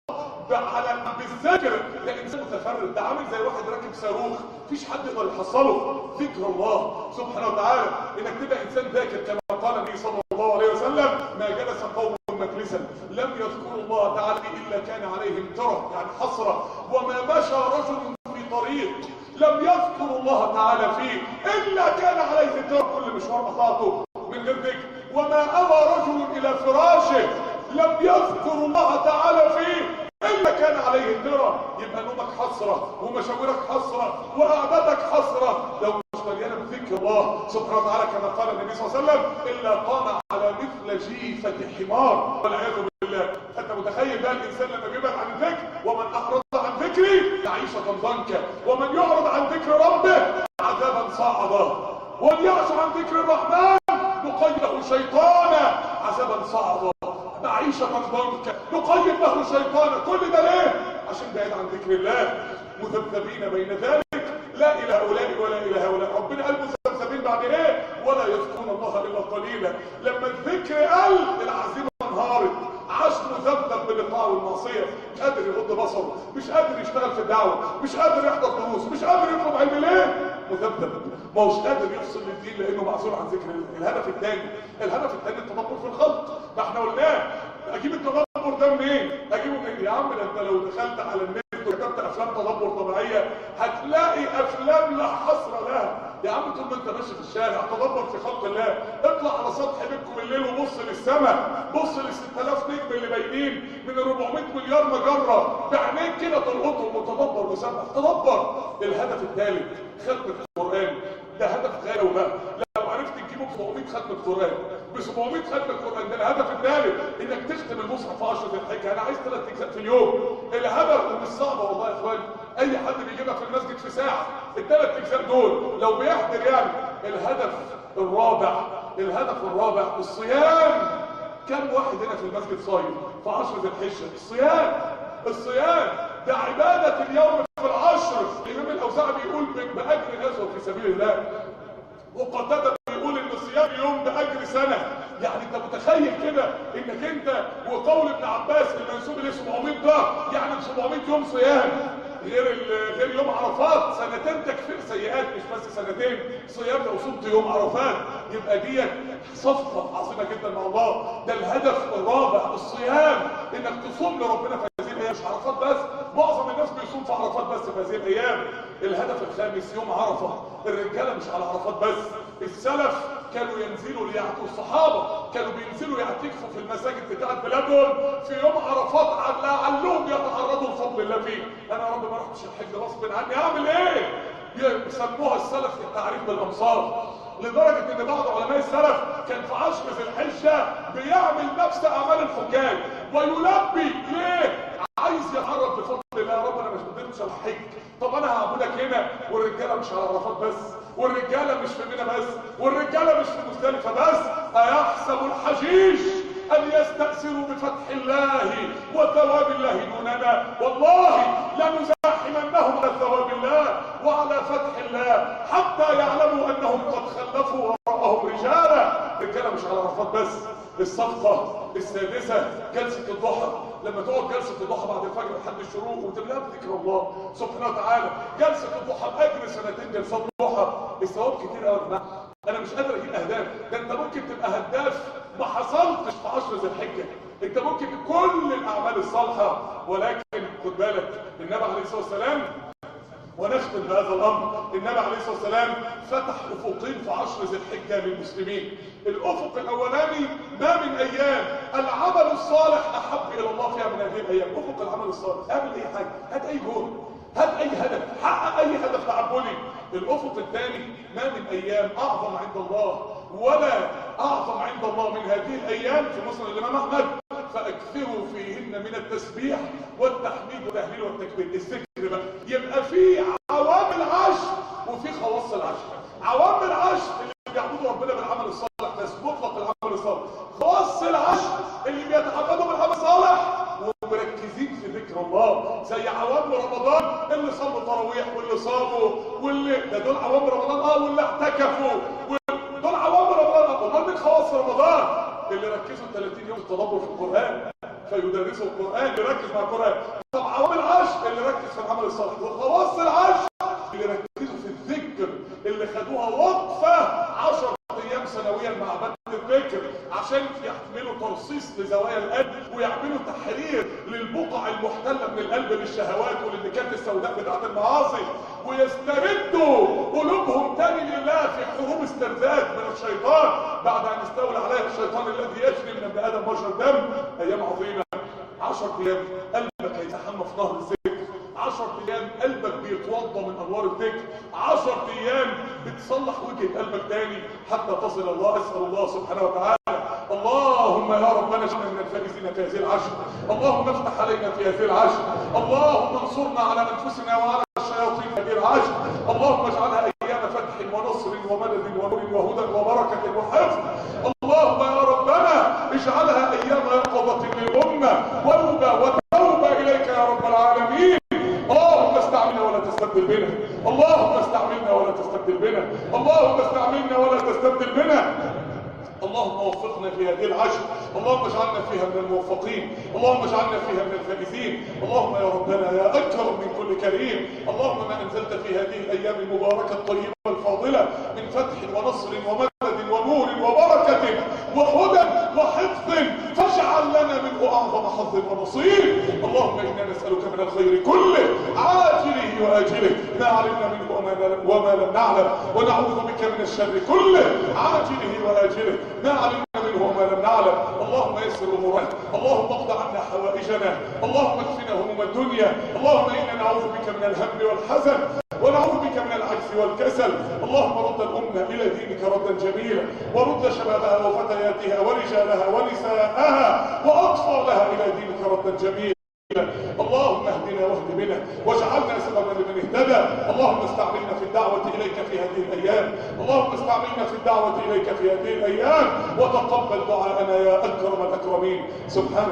بالذكر ده انسان متفرد، ده عامل زي واحد راكب صاروخ مفيش حد يقدر يحصله. ذكر الله سبحانه وتعالى، انك تبقى انسان ذاكر. كما قال النبي صلى الله عليه وسلم: ما جلس قوم مجلسا لم يذكروا الله تعالى الا كان عليهم ترى، يعني حسره. وما مشى رجل في طريق لم يذكر الله تعالى فيه الا كان عليه ترى. كل مشوار قطعته من غير ذكر. وما اوى رجل الى فراشه لم يذكر الله تعالى فيه إلا كان عليه ترى. يبقى نومك حسرة ومشاورك حسرة وقعدتك حسرة لو مش مليانة بذكر الله سبحانه وتعالى. كما قال النبي صلى الله عليه وسلم: إلا قام على مثل جيفة حمار، والعياذ بالله. أنت متخيل بقى الإنسان لما بيبعد عن الذكر؟ ومن أعرض عن ذكري معيشة ضنكا ومن يعرض عن ذكر ربه عذابا صعدا ومن يعش عن ذكر الرحمن نقيد له شيطانا عذابا صعدا. معيشة ضنكا نقيد له شيطانا. كل ده ليه؟ عشان بعيد عن ذكر الله. مذبذبين بين ذلك لا إلى هؤلاء ولا إلى هؤلاء. ربنا قال مذبذبين بعد ايه؟ ولا يذكرون الله إلا قليلا. لما الذكر قل العزيمة انهارت. عشم مذبذب بالاطاعه والمعصيه، مش قادر يغض بصره، مش قادر يشتغل في الدعوه، مش قادر يحضر دروس، مش قادر يطلب علم. ليه؟ مذبذب، ما هوش قادر يفصل للدين لانه معزول عن ذكر الله. الهدف الثاني التدبر في الخلق. ما احنا قلناه. اجيب التدبر ده منين؟ اجيبه منين؟ يا عم ده انت لو دخلت على النت وكتبت افلام تدبر طبيعيه هتلاقي افلام لا حصر لها. يا عم طول ما انت ماشي في الشارع تدبر في خلق الله، اطلع على سطح بيتكم بالليل وبص للسماء، بص لل 6000 نجم اللي باينين من ال 400 مليار مجره بعينيك كده تلقطهم وتدبر وسبح. تدبر. الهدف الثالث ختم القران، ده هدف غايه وبقى. لو عرفت تجيبه ب 700 ختم القران، ب 700 ختم القران، ده الهدف الثالث، انك تختم المصحف في 10 ذي الحجه. انا عايز 3 اجزاء في اليوم. الهدف ومش صعبه والله يا اخواني، اي حد بيجيبها في المسجد في ساعه. الثلاث اجزاء دول لو بيحضر يعني. الهدف الرابع الصيام. كم واحد هنا في المسجد صايم في 10 ذي الحجه؟ الصيام ده عباده اليوم في العشر. الامام الاوزاعي بيقول باجر غزوه في سبيل الله، وقتاده بيقول ان صيام يوم باجر سنه. يعني انت متخيل كده انك انت، وقول ابن عباس المنسوب ل 700 ده يعني 700 يوم صيام غير يوم عرفات، سنتين تكفير سيئات، مش بس سنتين صيام. لو صمت يوم عرفات يبقى ديت صفقه عظيمه جدا مع الله. ده الهدف الرابع، الصيام، انك تصوم لربنا في هذه الايام، مش عرفات بس. معظم الناس بيصوم في عرفات بس في هذه الايام. الهدف الخامس يوم عرفه. الرجاله مش على عرفات بس، السلف كانوا ينزلوا ليعتوا، الصحابه كانوا بينزلوا يعتكفوا في المساجد بتاعت بلادهم في يوم عرفات لعلهم يتعرضوا لفضل الله فيه. انا يا رب ما رحتش الحج غصب عني، اعمل ايه؟ يسموها السلف في التعريف بالامصار، لدرجه ان بعض علماء السلف كان في 10 ذي الحجه بيعمل نفس اعمال الحجاج ويلبي. ليه؟ عايز يتعرض لفضل الله. يا رب انا مش قدرتش الحج، طب انا هعبدك هنا، والرجاله مش على عرفات بس، والرجاله مش في منى بس، والرجاله مش في مزدلفه بس. ايحسب الحجيج ان يستأثروا بفتح الله وثواب الله دوننا؟ والله لنزاحمنهم على ثواب الله وعلى فتح الله حتى يعلموا انهم قد خلفوا وراءهم رجالا. الرجاله مش على عرفات بس. الصفقه السادسه جلسه الضحى. لما تقعد جلسه الضحى بعد الفجر لحد الشروق وتملاها بذكر الله سبحانه وتعالى، جلسه الضحى باجر سنتين جلسات ضحى، الثواب كتير قوي يا جماعه. انا مش قادر اجيب اهداف. ده انت ممكن تبقى هداف ما حصلتش في 10 ذي الحجه، انت ممكن كل الاعمال الصالحه. ولكن خد بالك النبي عليه الصلاه والسلام، ونختم بهذا الامر، النبي عليه الصلاه والسلام فتح افقين في 10 ذي الحجه للمسلمين. الافق الاولاني ما من ايام العمل الصالح احب الى الله فيها من هذه الايام. افق العمل الصالح، اعمل اي حاجه، هات اي جهد، هات اي هدف، حقق اي هدف تعبدي. الافق الثاني ما من ايام اعظم عند الله ولا اعظم عند الله من هذه الايام في مسند الامام احمد، فاكثروا فيهن من التسبيح والتحميد والتهليل والتكبير. الذكر بقى يبقى في عوامل عشر وفي خواص العشر. عوامل عشر اللي بيعبدوا ربنا بالعمل الصالح بس، مطلق العمل الصالح. خواص العشر اللي بيتعبدوا بالعمل الصالح ومركزين في ذكر الله، زي عوام رمضان اللي صلوا تراويح واللي صاموا واللي دول عوام رمضان، واللي اعتكفوا، دول عوام رمضان. امال من خواص رمضان اللي ركزوا 30 يوم التدبر في القران فيدرسوا القران، يركز مع القران. طب عوام العشر اللي ركز في العمل الصالح، وخواص العشر اللي ركزوا في الذكر، اللي خدوها وقفه 10 ايام سنويا مع عباده الذكر عشان يعملوا ترصيص لزوايا القلب ويعملوا تحرير للبقع المحتله من القلب للشهوات وللنكات السوداء بتاعت المعاصي، ويستردوا قلوبهم تاني لله في حروب استرداد من الشيطان بعد ان استولى عليه الشيطان الذي يجري من ابن ادم بشر دم. ايام عظيمه. 10 ايام قلبك هيتحمى في نهر الذكر، 10 ايام قلبك بيتوضى من انوار الذكر، 10 ايام بتصلح وجه قلبك تاني حتى تصل الله. اسال الله سبحانه وتعالى اللهم يا ربنا اجعلنا من الفائزين في هذه العشر، اللهم افتح علينا في هذه العشر، اللهم انصرنا على انفسنا وعلى الشياطين في هذه العشر، اللهم اجعلها ايام فتح ونصر ومدد ونور وهدى وبركه وحفظ، اللهم يا ربنا اجعلها ايام يقظه للامه وتوبه اليك يا رب العالمين. اللهم استعملنا ولا تستبدل بنا، اللهم استعملنا ولا تستبدل بنا، اللهم استعملنا ولا تستبدل بنا، اللهم وفقنا في هذه العشر، اللهم اجعلنا فيها من الموفقين، اللهم اجعلنا فيها من الفائزين. اللهم يا ربنا يا أكرم من كل كريم، اللهم ما أنزلت في هذه الأيام المباركة الطيبة الفاضلة من فتح ونصر ومدد ونور وبركة وهدى وحفظ فاجعل لنا منه أعظم حظ ونصيب. اللهم إنا نسألك من الخير كله عاجله وآجله ما علمنا منه وما لم نعلم، ونعوذ بك من الشر كله عاجله وآجله ما علمنا منه وما لم نعلم. اللهم يسر أمورنا، اللهم اقض عنا حوائجنا، اللهم اكفنا هموم الدنيا. اللهم إنا نعوذ بك من الهم والحزن ونعوذ بك من العجز والكسل. اللهم رد الأمة إلى دينك ردا جميلا، ورد شبابها وفتياتها ورجالها ونساءها وأطفالها إلى دينك ردا جميلا. اللهم اهدنا واهد بنا واجعلنا سببا لمن اهتدى. اللهم استعملنا في الدعوة إليك في هذه الأيام، اللهم استعملنا في الدعوة إليك في هذه الأيام، وتقبل دعاءنا يا أكرم الأكرمين. سبحان